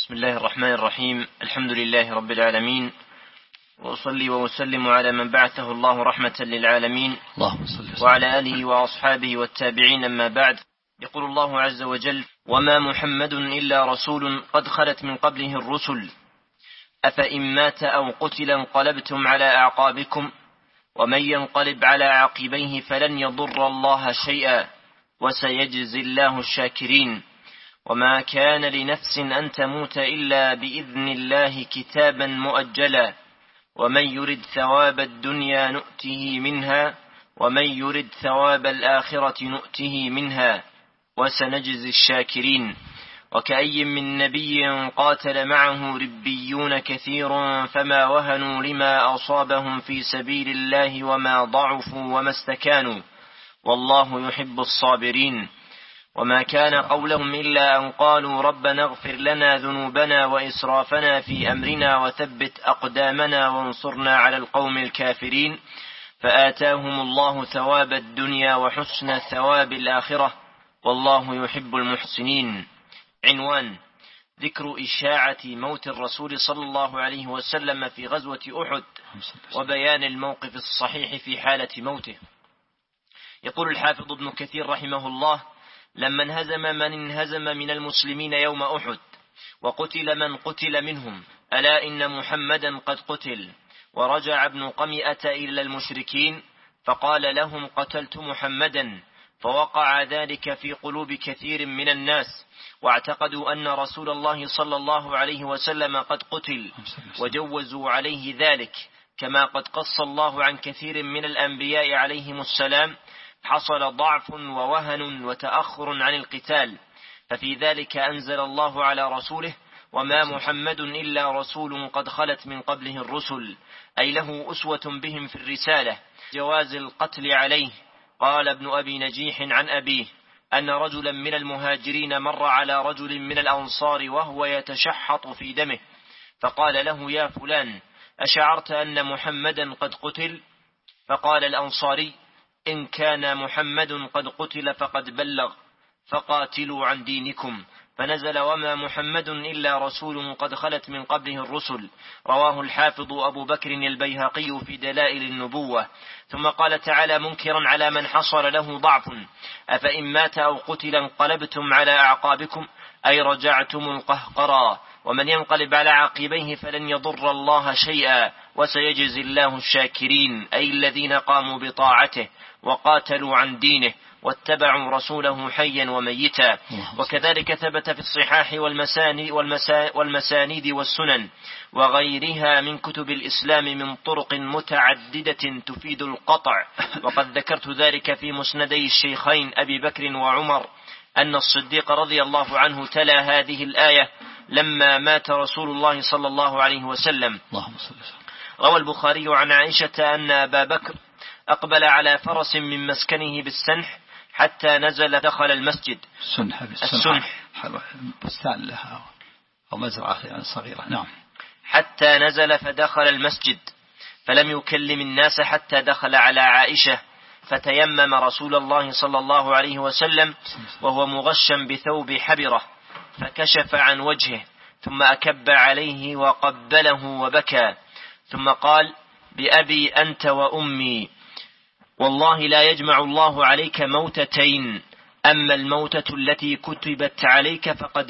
بسم الله الرحمن الرحيم. الحمد لله رب العالمين، وأصلي وأسلم على من بعثه الله رحمة للعالمين وعلى آله وأصحابه والتابعين، أما بعد. يقول الله عز وجل: وما محمد إلا رسول قد خلت من قبله الرسل أفإن مات أو قتل انقلبتم على أعقابكم ومن ينقلب على عقبيه فلن يضر الله شيئا وسيجزي الله الشاكرين. وما كان لنفس أن تموت إلا بإذن الله كتابا مؤجلا ومن يرد ثواب الدنيا نؤته منها ومن يرد ثواب الآخرة نؤته منها وسنجزي الشاكرين. وكأي من نبي قاتل معه ربيون كثير فما وهنوا لما أصابهم في سبيل الله وما ضعفوا وما استكانوا والله يحب الصابرين. وما كان قولهم إلا أن قالوا ربنا اغفر لنا ذنوبنا وإسرافنا في أمرنا وثبت أقدامنا وانصرنا على القوم الكافرين فآتاهم الله ثواب الدنيا وحسن ثواب الآخرة والله يحب المحسنين. عنوان: ذكر إشاعة موت الرسول صلى الله عليه وسلم في غزوة أحد وبيان الموقف الصحيح في حالة موته. يقول الحافظ ابن كثير رحمه الله: لما انهزم من انهزم من المسلمين يوم أحد وقتل من قتل منهم ألا إن محمدا قد قتل، ورجع ابن قمئة إلى المشركين فقال لهم: قتلت محمدا، فوقع ذلك في قلوب كثير من الناس واعتقدوا أن رسول الله صلى الله عليه وسلم قد قتل وجوزوا عليه ذلك، كما قد قص الله عن كثير من الأنبياء عليهم السلام حصل ضعف ووهن وتأخر عن القتال، ففي ذلك أنزل الله على رسوله: وما محمد إلا رسول قد خلت من قبله الرسل، أي له أسوة بهم في الرسالة، جواز القتل عليه. قال ابن أبي نجيح عن أبيه أن رجلا من المهاجرين مر على رجل من الأنصار وهو يتشحط في دمه فقال له: يا فلان، أشعرت أن محمدا قد قتل؟ فقال الأنصاري: إن كان محمد قد قتل فقد بلغ فقاتلوا عن دينكم. فنزل: وما محمد إلا رسول قد خلت من قبله الرسل. رواه الحافظ أبو بكر البيهقي في دلائل النبوة. ثم قال تعالى منكرا على من حصل له ضعف: أفإن مات أو قتل انقلبتم على أعقابكم، أي رجعتم القهقرى، ومن ينقلب على عقبيه فلن يضر الله شيئا وسيجزي الله الشاكرين، أي الذين قاموا بطاعته وقاتلوا عن دينه واتبعوا رسوله حيا وميتا. وكذلك ثبت في الصحاح والمسانيد والسنن وغيرها من كتب الإسلام من طرق متعددة تفيد القطع، وقد ذكرت ذلك في مسندي الشيخين أبي بكر وعمر أن الصديق رضي الله عنه تلا هذه الآية لما مات رسول الله صلى الله عليه وسلم. روى البخاري عن عائشة أن أبا بكر أقبل على فرس من مسكنه بالسنح حتى نزل دخل المسجد. السنح بستان لها أو مزرعة صغيرة. نعم. حتى نزل فدخل المسجد فلم يكلم الناس حتى دخل على عائشة، فتيمم رسول الله صلى الله عليه وسلم وهو مغشا بثوب حبرة فكشف عن وجهه ثم أكب عليه وقبله وبكى، ثم قال: بأبي أنت وأمي والله لا يجمع الله عليك موتتين، أما الموتة التي كتبت عليك فقد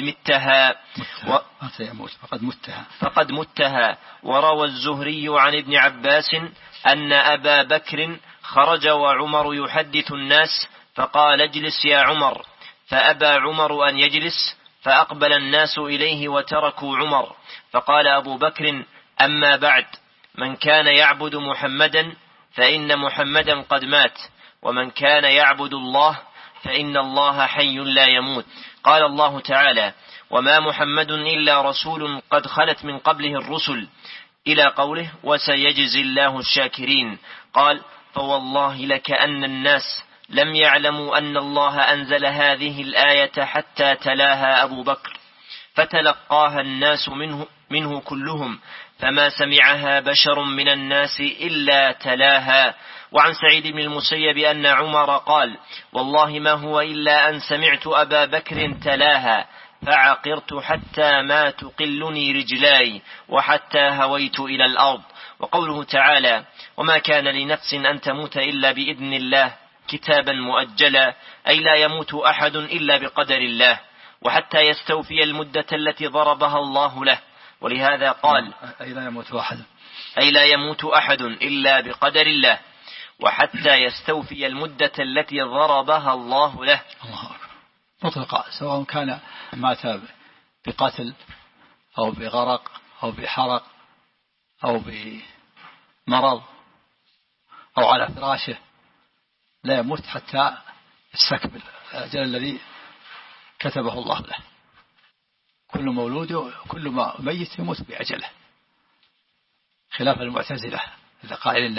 متها. وروى الزهري عن ابن عباس أن أبا بكر خرج وعمر يحدث الناس فقال: اجلس يا عمر، فأبى عمر أن يجلس فأقبل الناس إليه وتركوا عمر، فقال أبو بكر: أما بعد، من كان يعبد محمدا فإن محمدا قد مات، ومن كان يعبد الله فإن الله حي لا يموت. قال الله تعالى: وما محمد إلا رسول قد خلت من قبله الرسل، إلى قوله: وسيجزي الله الشاكرين. قال: فوالله لكأن الناس لم يعلموا أن الله أنزل هذه الآية حتى تلاها أبو بكر، فتلقاها الناس منه كلهم، فما سمعها بشر من الناس إلا تلاها. وعن سعيد بن المسيب أن عمر قال: والله ما هو إلا أن سمعت أبا بكر تلاها، فعقرت حتى ما تقلني رجلاي وحتى هويت إلى الأرض. وقوله تعالى: وما كان لنفس أن تموت إلا بإذن الله كتابا مؤجلا، أي لا يموت أحد إلا بقدر الله، وحتى يستوفي المدة التي ضربها الله له. ولهذا قال: أي لا يموت أحد إلا بقدر الله، وحتى يستوفي المدة التي ضربها الله له. الله مطلقا، سواء كان مات بقتل أو بغرق أو بحرق أو بمرض أو على فراشه، لا يموت حتى يستكمل الأجل الذي كتبه الله له. كل مولود وكل ما ميت يموت بأجله، خلاف المعتزلة إذا قائل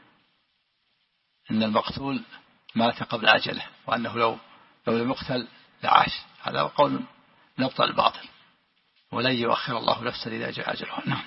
إن المقتول مات قبل أجله، وأنه لو لم يقتل لعاش. هذا قول نبطل الباطل، ولن يؤخر الله نفسا إذا جاء أجلها. نعم.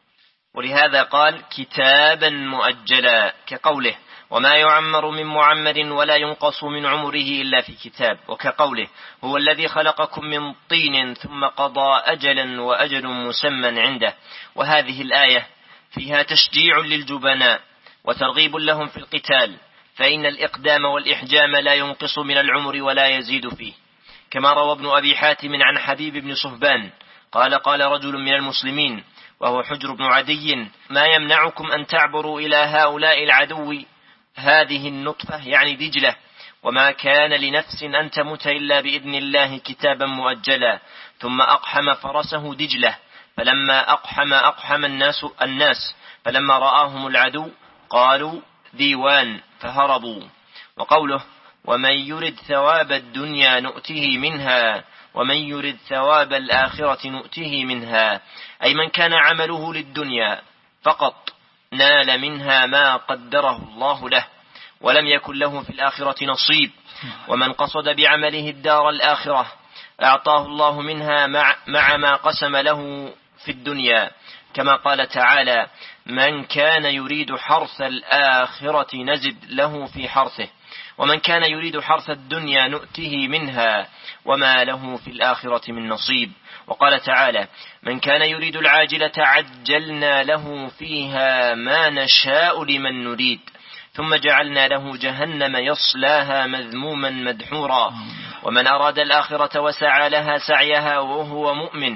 ولهذا قال: كتابا مؤجلا، كقوله: وما يعمر من معمر ولا ينقص من عمره إلا في كتاب. وكقوله: هو الذي خلقكم من طين ثم قضى أجلا وأجل مسمى عنده. وهذه الآية فيها تشجيع للجبناء وترغيب لهم في القتال، فإن الإقدام والإحجام لا ينقص من العمر ولا يزيد فيه. كما روى ابن أبي حاتم عن حبيب بن صهبان قال رجل من المسلمين وهو حجر بن عدي: ما يمنعكم أن تعبروا إلى هؤلاء العدو هذه النطفة، يعني دجلة، وما كان لنفس أن تموت إلا بإذن الله كتابا مؤجلا. ثم أقحم فرسه دجلة، فلما أقحم الناس فلما رآهم العدو قالوا: ديوان، فهربوا. وقوله: ومن يرد ثواب الدنيا نؤته منها ومن يرد ثواب الآخرة نؤته منها، أي من كان عمله للدنيا فقط نال منها ما قدره الله له، ولم يكن له في الآخرة نصيب. ومن قصد بعمله الدار الآخرة أعطاه الله منها مع ما قسم له في الدنيا، كما قال تعالى: من كان يريد حرث الآخرة نزد له في حرثه ومن كان يريد حرث الدنيا نؤته منها وما له في الآخرة من نصيب. وقال تعالى: من كان يريد العاجلة عجلنا له فيها ما نشاء لمن نريد ثم جعلنا له جهنم يصلاها مذموما مدحورا. ومن أراد الآخرة وسعى لها سعيها وهو مؤمن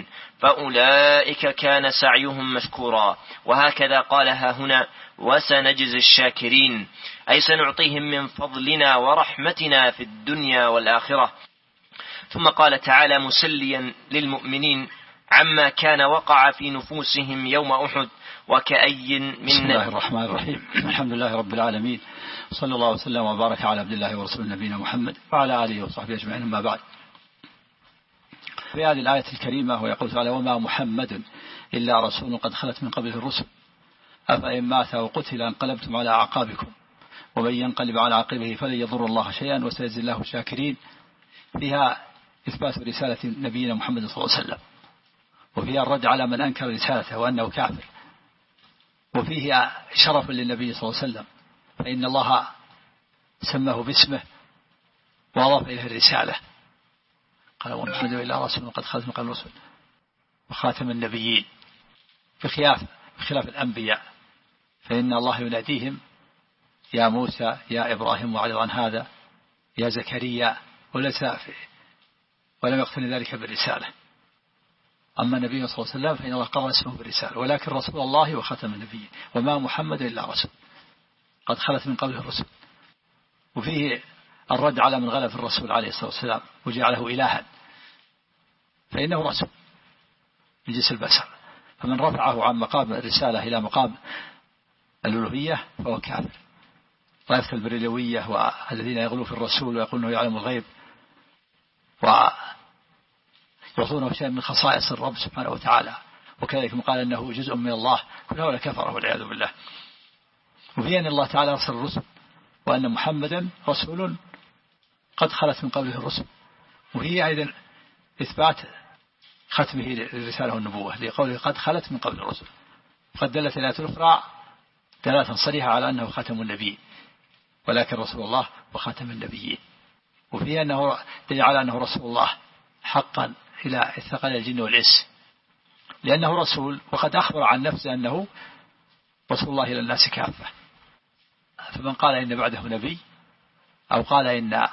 فأولئك كان سعيهم مشكورا. وهكذا قالها هنا: وسنجزي الشاكرين، أي سنعطيهم من فضلنا ورحمتنا في الدنيا والآخرة. ثم قال تعالى مسليا للمؤمنين عما كان وقع في نفوسهم يوم أحد: وكأي من بسم الله الرحمن الرحيم. الحمد لله رب العالمين، صلى الله وسلم وبارك على عبد الله ورسول نبينا محمد وعلى آله وصحبه أجمعين، أما بعد. في هذه الآية الكريمة ويقول تعالى: وما محمد إلا رسول قد خلت من قبله الرسل أفإن مات وقتل انقلبتم على أعقابكم ومن ينقلب على عقبه فلن يضر الله شيئا وسيجزي الله الشاكرين. فيها إثبات رسالة نبينا محمد صلى الله عليه وسلم، وفيها الرد على من أنكر رسالته وأنه كافر، وفيه شرف للنبي صلى الله عليه وسلم، فإن الله سماه باسمه وأضاف إليه الرسالة. قال: ومحمد إلا رسول قد خلت من قبل الرسل وخاتم النبيين، بخلاف الأنبياء، فإن الله يناديهم: يا موسى، يا إبراهيم، وأعرض عن هذا، يا زكريا، ولم يقترن ذلك بالرسالة. أما النبي صلى الله عليه وسلم فإن الله قرر اسمه بالرسالة، ولكن رسول الله وختم النبيين، وما محمد إلا رسول قد خلت من قبله الرسل. وفيه الرد على من غلب الرسول عليه الصلاة والسلام وجعله إلها، فإنه رسول من جنس البشر، فمن رفعه عن مقام الرسالة إلى مقام الألوهية فهو كافر. طائفة البريلوية والذين يغلون في الرسول ويقولون يعلم الغيب ويعطونه شيئا من خصائص الرب سبحانه وتعالى، وكذلك قال أنه جزء من الله، كل هؤلاء كفره والعياذ بالله. وفي أن الله تعالى أرسل الرسل، وأن محمدا رسول قد خلت من قبله الرسل. وهي أيضا إثبات ختمه للرسالة والنبوة لقوله قد خلت من قبل الرسل، وقد دلت الآيات الأخرى دلالة صريحة على أنه ختم النبي، ولكن رسول الله وخاتم النبيين. وفيه أنه دل على أنه رسول الله حقا إلى ثقل الجن والإنس، لأنه رسول وقد أخبر عن نفسه أنه رسول الله إلى الناس كافة. فمن قال إن بعده نبي أو قال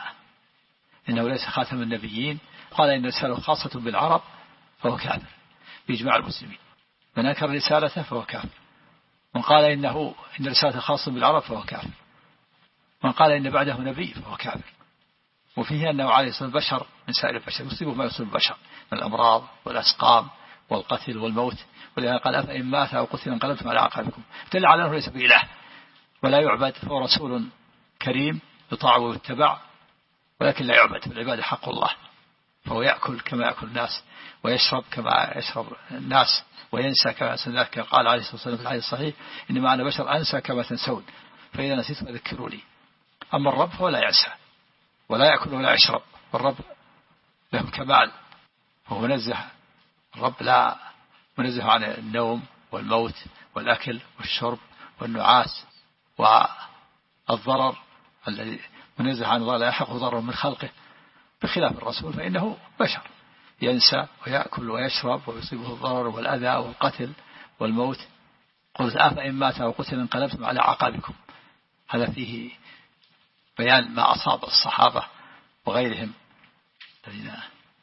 إنه ليس خاتم النبيين، قال إن رسالة خاصة بالعرب، فهو كافر بإجماع المسلمين. من أنكر رسالته فهو كافر. من قال إن رسالته خاصة بالعرب فهو كافر. من قال إن بعده نبي فهو كافر. وفيه أنه عليه الصلاة والسلام بشر من سائر البشر، يصيبه ما يصيب البشر من الأمراض والأسقام والقتل والموت. ولهذا قال أفإن مات أو قتل انقلبتم على أعقابكم، دل على أنه ليس بإله ولا يعبد، فهو رسول كريم يطاع ويتبع، ولكن لا يعبد، العبادة حق الله. فهو يأكل كما يأكل الناس، ويشرب كما يشرب الناس، وينسى كما ينسى الناس. قال عليه الصلاة والسلام في الحديث الصحيح إنما أنا بشر أنسى كما تنسون، فإذا نسيت فذكروني. أما الرب فهو لا ينسى ولا يأكل ولا يشرب، والرب له الكمال، وهو منزه. الرب لا منزه عن النوم والموت والأكل والشرب والنعاس والضرر، الذي منزه عن ضرر لا يحق ضرر من خلقه، بخلاف الرسول فإنه بشر ينسى ويأكل ويشرب ويصيبه الضرر والأذى والقتل والموت. قلت أفإن مات وقتل انقلبتم على أعقابكم. هذا فيه بيان ما أصاب الصحابة وغيرهم الذين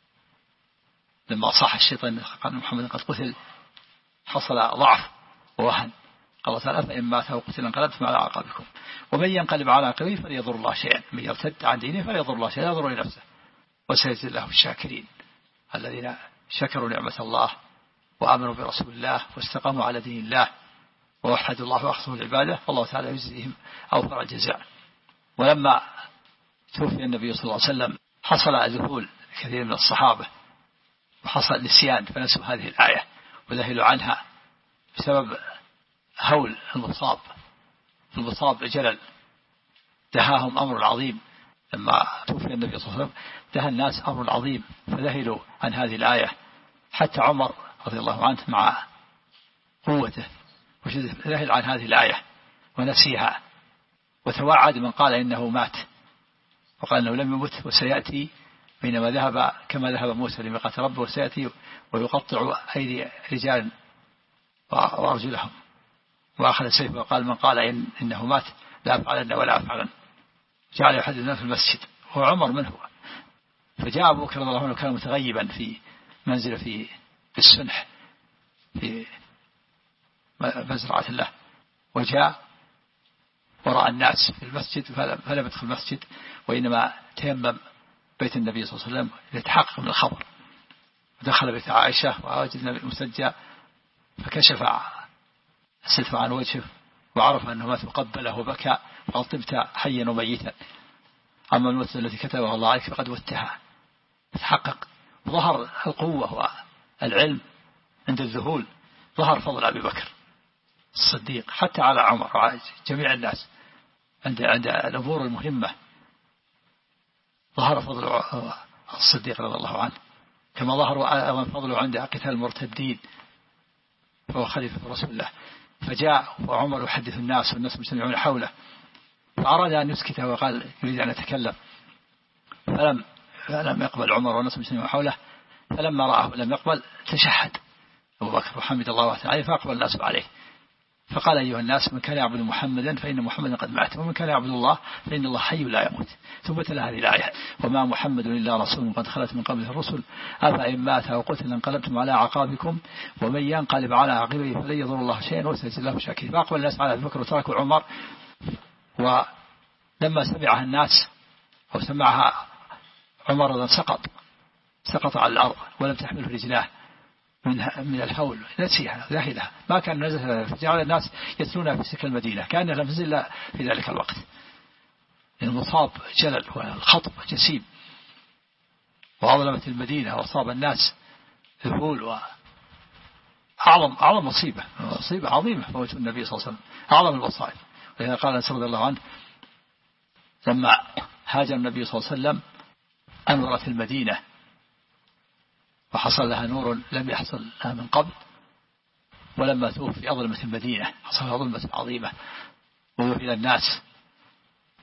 لما صاح الشيطان قال محمد قد قتل حصل ضعف ووهن. قال تعالى فإن مات وقتل انقلبتم على أعقابكم ومن ينقلب على عقبيه فلا يضر الله شيئا، من يرتد عن دينه فلا يضر الله شيئا، يضر لنفسه، وسيجزي الله الشاكرين الذين شكروا نعمة الله وآمنوا برسول الله واستقاموا على دين الله ووحدوا الله وأخلصوا العبادة، فالله تعالى يجزيهم أوفر الجزاء. ولما توفي النبي صلى الله عليه وسلم حصل ذهول كثير من الصحابة وحصل نسيان، فنسوا هذه الآية وذهلوا عنها بسبب هول المصاب جلل دهاهم أمر عظيم. لما توفي النبي صلى الله عليه وسلم دهى الناس أمر عظيم فذهلوا عن هذه الآية، حتى عمر رضي الله عنه مع قوته ذهل عن هذه الآية ونسيها، وتوعد من قال إنه مات وقال إنه لم يمت وسيأتي، بينما ذهب كما ذهب موسى لميقات ربه وسيأتي ويقطع أيدي رجال وأرجلهم، وأخذ سيفه وقال من قال إنه مات لا أفعلن ولا أفعلن. جعل يحدث الناس في المسجد هو عمر منه. فجاء أبو بكر رضي الله عنه كان متغيبا في منزل في السنح في مزرعة له، وجاء ورأى الناس في المسجد فلم يدخل المسجد، وإنما تيمم بيت النبي صلى الله عليه وسلم ليتحقق من الخبر. ودخل بيت عائشة ووجد النبي مسجى، فكشف الستر عن وجهه وعرف أنه مات وقبله وبكى وقال طبت حيا وميتا، أما الموت التي كتبه الله عليك فقد وتها. تحقق ظهر القوة والعلم عند الذهول، ظهر فضل أبي بكر الصديق حتى على عمر وعلى جميع الناس عند الأمور المهمة، ظهر فضل الصديق رضي الله عنه، كما ظهر فضله عند قتال المرتدين، فهو خليفة رسول الله. فجاء وعمر يحدث الناس والناس مجتمعون حوله، فأراد أن يسكته وقال يريد أن يتكلم، فلم يقبل عمر والناس مجتمعون حوله. فلما رآه لم يقبل تشهد أبو بكر وحمد الله تعالى، فأقبل الناس عليه فقال أيها الناس من كان يعبد محمدا فإن محمدا قد مات، ومن كان يعبد الله فإن الله حي لا يموت. ثم تلا هذه الآية وما محمد إلا رسول قد خلت من قبله الرسل أفإن مات أو قتل انقلبتم على أعقابكم ومن ينقلب على عقبيه فلن يضر الله شيئا وسيجزي الله الشاكرين. فأقبل الناس على أبي بكر وتركوا عمر. ولما سمعها الناس أو سمعها عمر سقط على الأرض ولم تحمله رجلاه من الهول، نسيها ذاهلها ما كان نزل، فجعل الناس يتلونها في سكة المدينة كأنها لم تنزل في ذلك الوقت. المصاب جلل والخطب جسيم وعظمت المدينة وأصاب الناس ذهول أعظم مصيبة عظيمة موت النبي صلى الله عليه وسلم، أعظم المصائب. ولهذا قال أنس رضي الله عنه لما هاجر النبي صلى الله عليه وسلم أنورت المدينة وحصل لها نور لم يحصل لها من قبل، ولما توفي أظلمت المدينة، حصل لها ظلمة عظيمة وإلى الناس.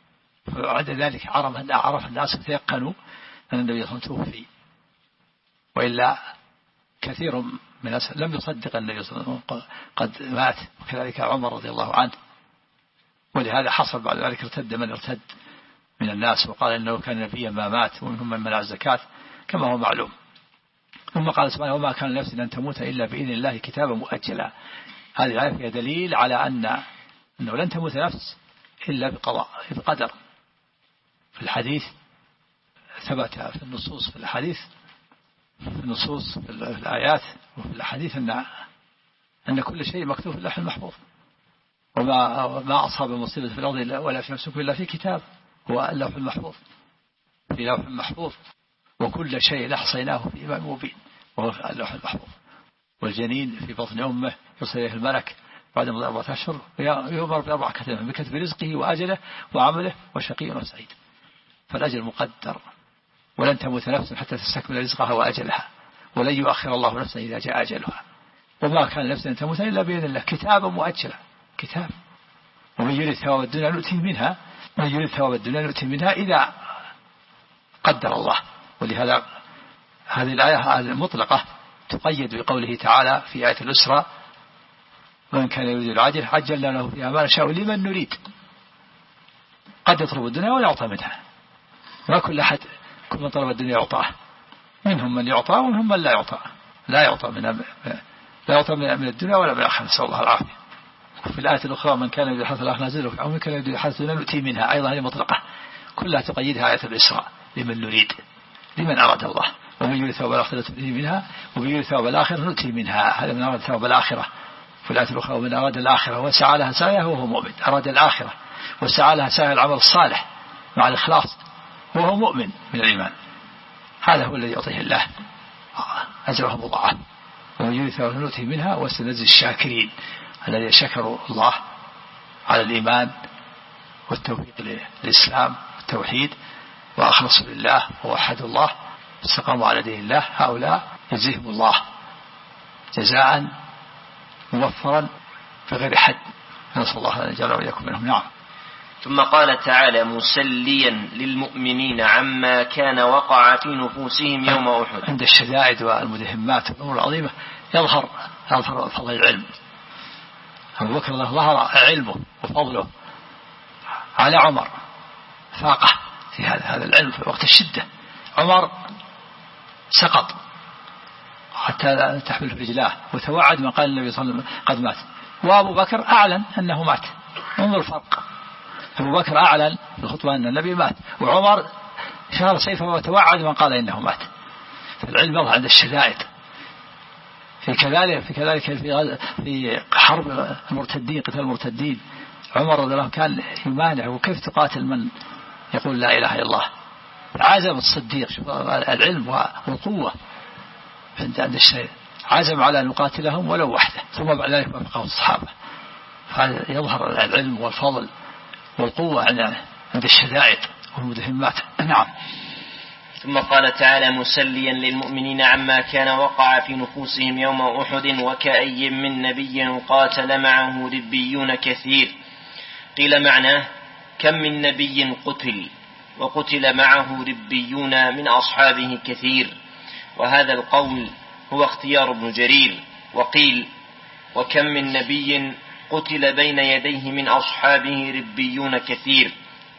فبعد ذلك عرف الناس وتيقنوا أن النبي صلى الله عليه وسلم توفي، وإلا كثير من الناس لم يصدق النبي صلى الله عليه وسلم قد مات، وكذلك عمر رضي الله عنه. ولهذا حصل بعد ذلك ارتد من ارتد من الناس وقال إنه كان نبيا ما مات، ومنهم من منع الزكاة كما هو معلوم. ثم قال سبحانه: وما كان نفس أن تموت إلا بإذن الله كتابا مؤجلا. هذه الآية فيها دليل على أنه لن تموت نفس إلا بقدر. في الحديث ثبت في النصوص، في الحديث في النصوص في الآيات وفي الحديث أن كل شيء مكتوب في اللوح المحفوظ، وما أصاب مصيبة في الأرض ولا في نفسكم إلا في كتاب، هو اللوح المحفوظ، في لوح محفوظ، وكل شيء أحصيناه في إمام مبين، وهو اللوح المحفوظ. والجنين في بطن أمه يرسل إليه الملك بعد 4 أشهر ويؤمر ب4 كتاب بكتب رزقه وأجله وعمله وشقي وسعيد. فالأجل مقدر، ولن تموت نفس حتى تستكمل رزقها وأجلها، ولن يؤخر الله نفسا إذا جاء أجلها. وما كان نفس أن تموت إلا بإذن الله كتابا مؤجلا، كتاب. ومن يريد ثواب الدنيا نؤتيه منها، من يريد ثواب الدنيا نؤتيه منها إذا قدر الله. ولهذا هذه الآية المطلقة تقيد بقوله تعالى في آية الأسرى: ومن كان يريد العاجل عجلنا له فيها ما نشاء لمن نريد. قد يطلب الدنيا ولا يعطى منها، ما كل أحد كل من طلب الدنيا يعطاه، منهم من يعطى ومنهم من لا يعطى، لا يعطى من الدنيا ولا من الآخرة، نسأل الله العافية. في الآية الأخرى: من كان يريد الحياة الآخرة نزله، أو من كان يريد الحياة الدنيا نؤتيه منها، أيضا هذه مطلقة كلها تقيدها آية الإسراء: لمن نريد، لمن أراد الله. ومن يريد ثواب الآخرة نؤتيه منها، ومن يريد ثواب الآخرة نؤتيه منها، هذا من أراد ثواب الآخرة. في الآية الأخرى: ومن أراد الآخرة وسعى لها سعيها وهو مؤمن. أراد الآخرة وسعى لها سعي العمل الصالح مع الإخلاص وهو مؤمن من الإيمان، هذا هو الذي يعطيه الله أجرهم مضاعف. ومن يريد ثواب نؤتيه منها وسنجزي الشاكرين، الذين شكروا الله على الإيمان والتوفيق للإسلام والتوحيد وأخلصوا لله ووحدوا الله واستقاموا على دين الله، هؤلاء يجزيهم الله جزاء موفرا بغير حد، نسأل الله أن يجعلنا وإياكم منهم. نعم. ثم قال تعالى مسليا للمؤمنين عما كان وقع في نفوسهم يوم أحد. عند الشدائد والمدهمات والأمور العظيمة يظهر فضل العلم. أبو بكر ظهر علمه وفضله على عمر، فاقه في هذا العلم في وقت الشدة. عمر سقط حتى تحمل رجلاه وتوعد من قال النبي صلى الله عليه وسلم قد مات، وأبو بكر أعلن أنه مات. انظر الفرق، أبو بكر أعلن في الخطبة أن النبي مات، وعمر شهر سيفه وتوعد من قال إنه مات. فالعلم يظهر عند الشدائد. في كذلك في حرب المرتدين، قتال المرتدين، عمر رضي الله عنه كان يمانع، وكيف تقاتل من يقول لا إله إلا الله؟ عزم الصديق، شوف العلم والقوة عند الشيء، عزم على أن يقاتلهم ولو وحده، ثم بعد ذلك وافقه الصحابة. فهذا يظهر العلم والفضل والقوة عند الشدائد والمدهمات. نعم. ثم قال تعالى مسليا للمؤمنين عما كان وقع في نفوسهم يوم أحد وكأي من نبي قاتل معه ربيون كثير. قيل معناه كم من نبي قتل، وقتل معه ربيون من أصحابه كثير، وهذا القول هو اختيار ابن جرير. وقيل وكم من نبي قتل بين يديه من أصحابه ربيون كثير.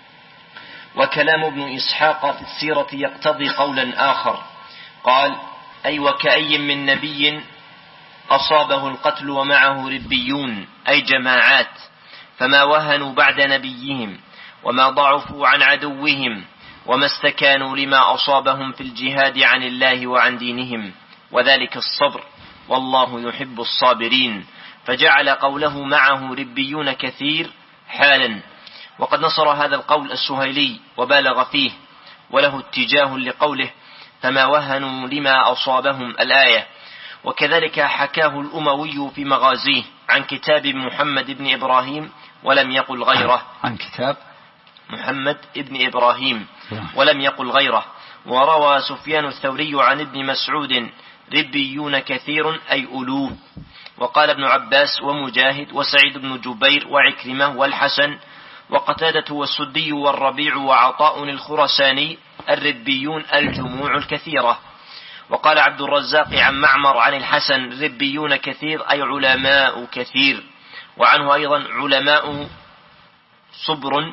وكلام ابن إسحاق في السيرة يقتضي قولا آخر، قال أي وكأي من نبي أصابه القتل ومعه ربيون، أي جماعات، فما وهنوا بعد نبيهم وما ضعفوا عن عدوهم وما استكانوا لما أصابهم في الجهاد عن الله وعن دينهم، وذلك الصبر، والله يحب الصابرين. فجعل قوله معه ربيون كثير حالا. وقد نصر هذا القول السهيلي وبالغ فيه، وله اتجاه لقوله فما وهنوا لما أصابهم الآية. وكذلك حكاه الأموي في مغازيه عن كتاب محمد بن إبراهيم ولم يقل غيره، عن كتاب محمد بن إبراهيم ولم يقل غيره. وروى سفيان الثوري عن ابن مسعود ربيون كثير أي ألوف. وقال ابن عباس ومجاهد وسعيد بن جبير وعكرمة والحسن وقتادة والسدي والربيع وعطاء الخرساني الربيون الجموع الكثيرة. وقال عبد الرزاق عن معمر عن الحسن ربيون كثير أي علماء كثير. وعنه أيضا علماء صبر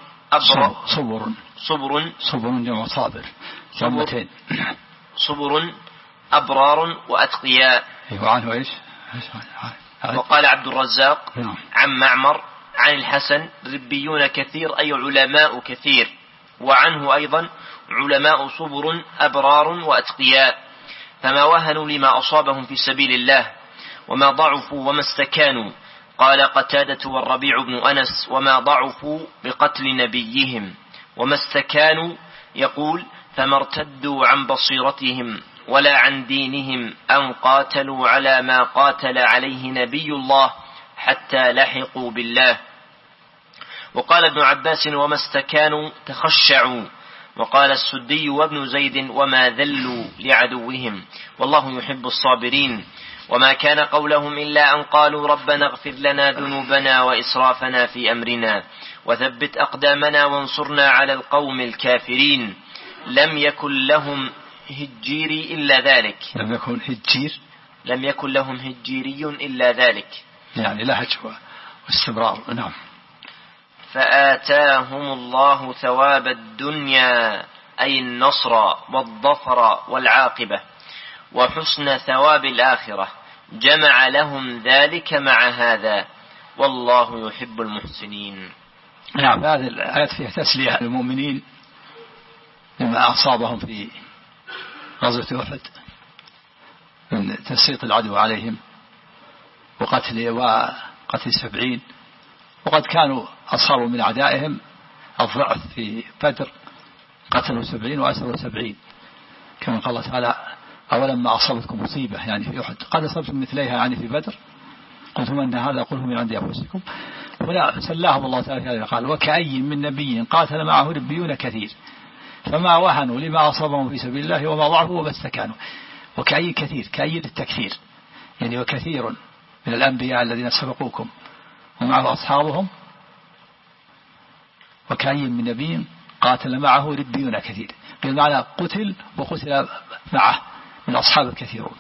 جمع صابر جمتين صبر أبرار وأتقياء. وعنه إيش؟ وقال عبد الرزاق عن معمر عن الحسن ربيون كثير أي علماء كثير. وعنه أيضا علماء صبر أبرار وأتقياء فما وهنوا لما أصابهم في سبيل الله وما ضعفوا وما استكانوا. قال قتادة والربيع بن أنس وما ضعفوا بقتل نبيهم وما استكانوا يقول فما ارتدوا عن بصيرتهم ولا عن دينهم أن قاتلوا على ما قاتل عليه نبي الله حتى لحقوا بالله. وقال ابن عباس وما استكانوا تخشعوا. وقال السدي وابن زيد وما ذلوا لعدوهم والله يحب الصابرين. وما كان قولهم إلا أن قالوا ربنا اغفر لنا ذنوبنا وإسرافنا في أمرنا وثبت أقدامنا وانصرنا على القوم الكافرين. لم يكن لهم هجيري إلا ذلك. لم يكن لهم هجيري إلا ذلك يعني لا هجوة واستمرار. نعم. فآتاهم الله ثواب الدنيا أي النصر والظفر والعاقبة وحسن ثواب الآخرة جمع لهم ذلك مع هذا والله يحب المحسنين. نعم. هذه الآيات فيها تسلية للمؤمنين لما أصابهم في غزوة أحد من تسليط العدو عليهم وقتل 70. وقد كانوا أصابوا من أعدائهم الضعف في بدر قتلوا 70 وأسروا 70 كما قال الله تعالى أولما أصابتكم مصيبة يعني في أحد قد أصبتم مثليها يعني في بدر قلتم أن هذا قلهم من عند أنفسكم. ولا سلاهم الله تعالى قال وكأي من نبي قاتل معه ربيون كثير فما وهنوا لما أصابهم في سبيل الله وما ضعفوا وما استكانوا. وكأي كثير كأي التكثير يعني وكثير من الأنبياء الذين سبقوكم ومعه أصحابهم وكأي من نبي قاتل معه ربيون كثير بالمعنى قتل وقتل معه من أصحاب الكثيرون.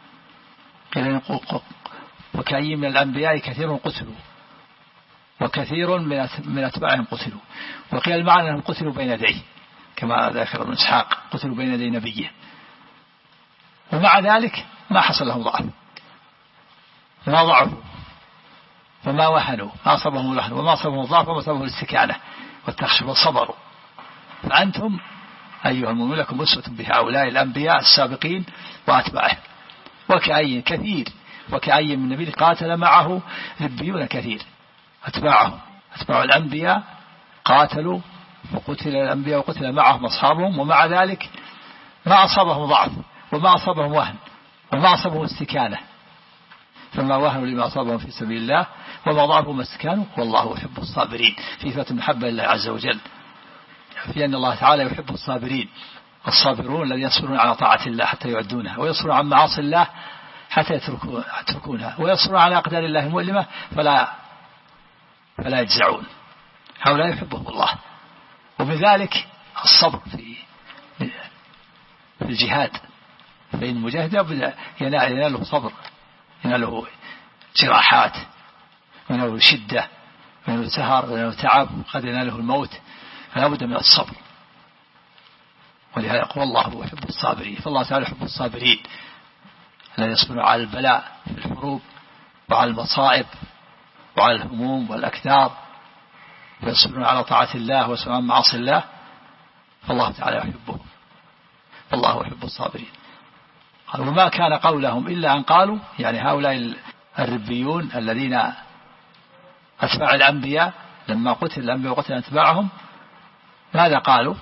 وكأي من الأنبياء كثير قتلوا وكثير من أتباعهم قتلوا. وقيل المعنى أنهم قتلوا بين يديه كما ذكر ابن إسحاق قتلوا بين يدي نبيه ومع ذلك ما حصل لهم ضعف وما ضعفوا وما وهنوا ما أصابهم الوهن وما أصابهم الضعف وما أصابهم الاستكانة والتخشب وصبروا. فأنتم أيها المؤمنون لكم أسوة بهؤلاء الأنبياء السابقين وأتباعهم. وكأي كثير وكأي من نبي قاتل معه ربيون كثير أتباع الأنبياء قاتلوا وقتل الأنبياء وقتل معهم أصحابهم ومع ذلك ما أصابهم ضعف وما أصابهم وهن وما أصابهم استكانة فما وهنوا لما أصابهم في سبيل الله وما ضعفوا ما استكانوا والله يحب الصابرين. في إثبات المحبة لله عز وجل في أن الله تعالى يحب الصابرين. الصابرون الذين يصبرون على طاعة الله حتى يعدونها ويصبرون عن معاصي الله حتى يتركونها ويصبرون على أقدار الله المؤلمة فلا يجزعون. هؤلاء يحبهم الله. وبذلك الصبر في الجهاد فإن المجاهد يناله صبر يناله جراحات يناله شدة يناله سهر يناله تعب وقد يناله الموت فلا بد من الصبر. ولهذا يقول الله يحب الصابرين. فالله تعالى يحب الصابرين الذين يصبرون على البلاء في الحروب وعلى المصائب وعلى الهموم والأكدار ويصبرون على طاعة الله ويصبرون عن معاصي الله فالله تعالى يحبهم. فالله يحب الصابرين. قال وما كان قولهم إلا أن قالوا يعني هؤلاء الربيون الذين أتباع الأنبياء لما قتل الأنبياء وقتل أتباعهم ماذا قالوا؟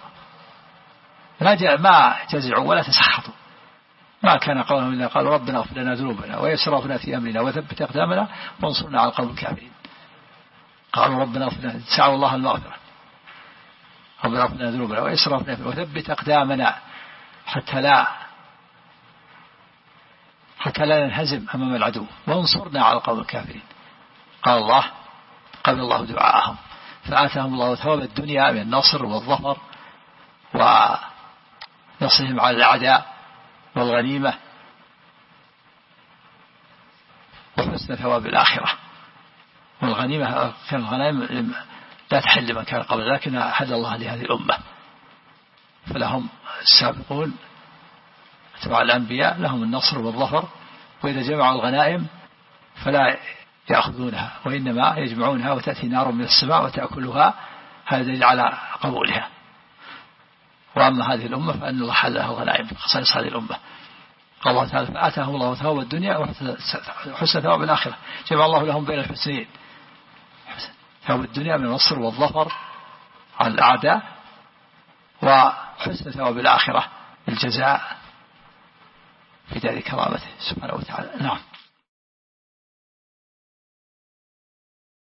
ما جزعوا ولا تسخطوا. ما كان قولهم إلا قالوا ربنا اغفر لنا ذنوبنا وإسرافنا في أمرنا وثبت أقدامنا وانصرنا على القوم الكافرين. قالوا ربنا اغفر لنا سألوا الله المغفرة ربنا اغفر لنا ذنوبنا وإسرافنا في وثبت أقدامنا حتى لا ننهزم أمام العدو وانصرنا على القوم الكافرين. قال الله قبل الله دعاءهم فآتاهم الله ثواب الدنيا من النصر والظفر ونصرهم على الأعداء والغنيمة وحسن ثواب الآخرة. والغنيمة كان الغنائم لا تحل لمن كان قبل، لكن أحل الله لهذه الأمة، فلهم السابقون تبع الأنبياء لهم النصر والظفر، وإذا جمعوا الغنائم فلا يأخذونها وإنما يجمعونها وتأتي نار من السماء وتأكلها، هذا دليل على قبولها. وأما هذه الأمة فأن الله حل لها الغنائم في خصائص هذه الأمة. قال الله تعالى فآتاهم الله ثواب الدنيا وحسن ثواب الآخرة، جمع الله لهم بين الحسنين، ثواب الدنيا من النصر والظفر على الأعداء، وحسن ثواب الآخرة الجزاء في دار كرامته سبحانه وتعالى. نعم.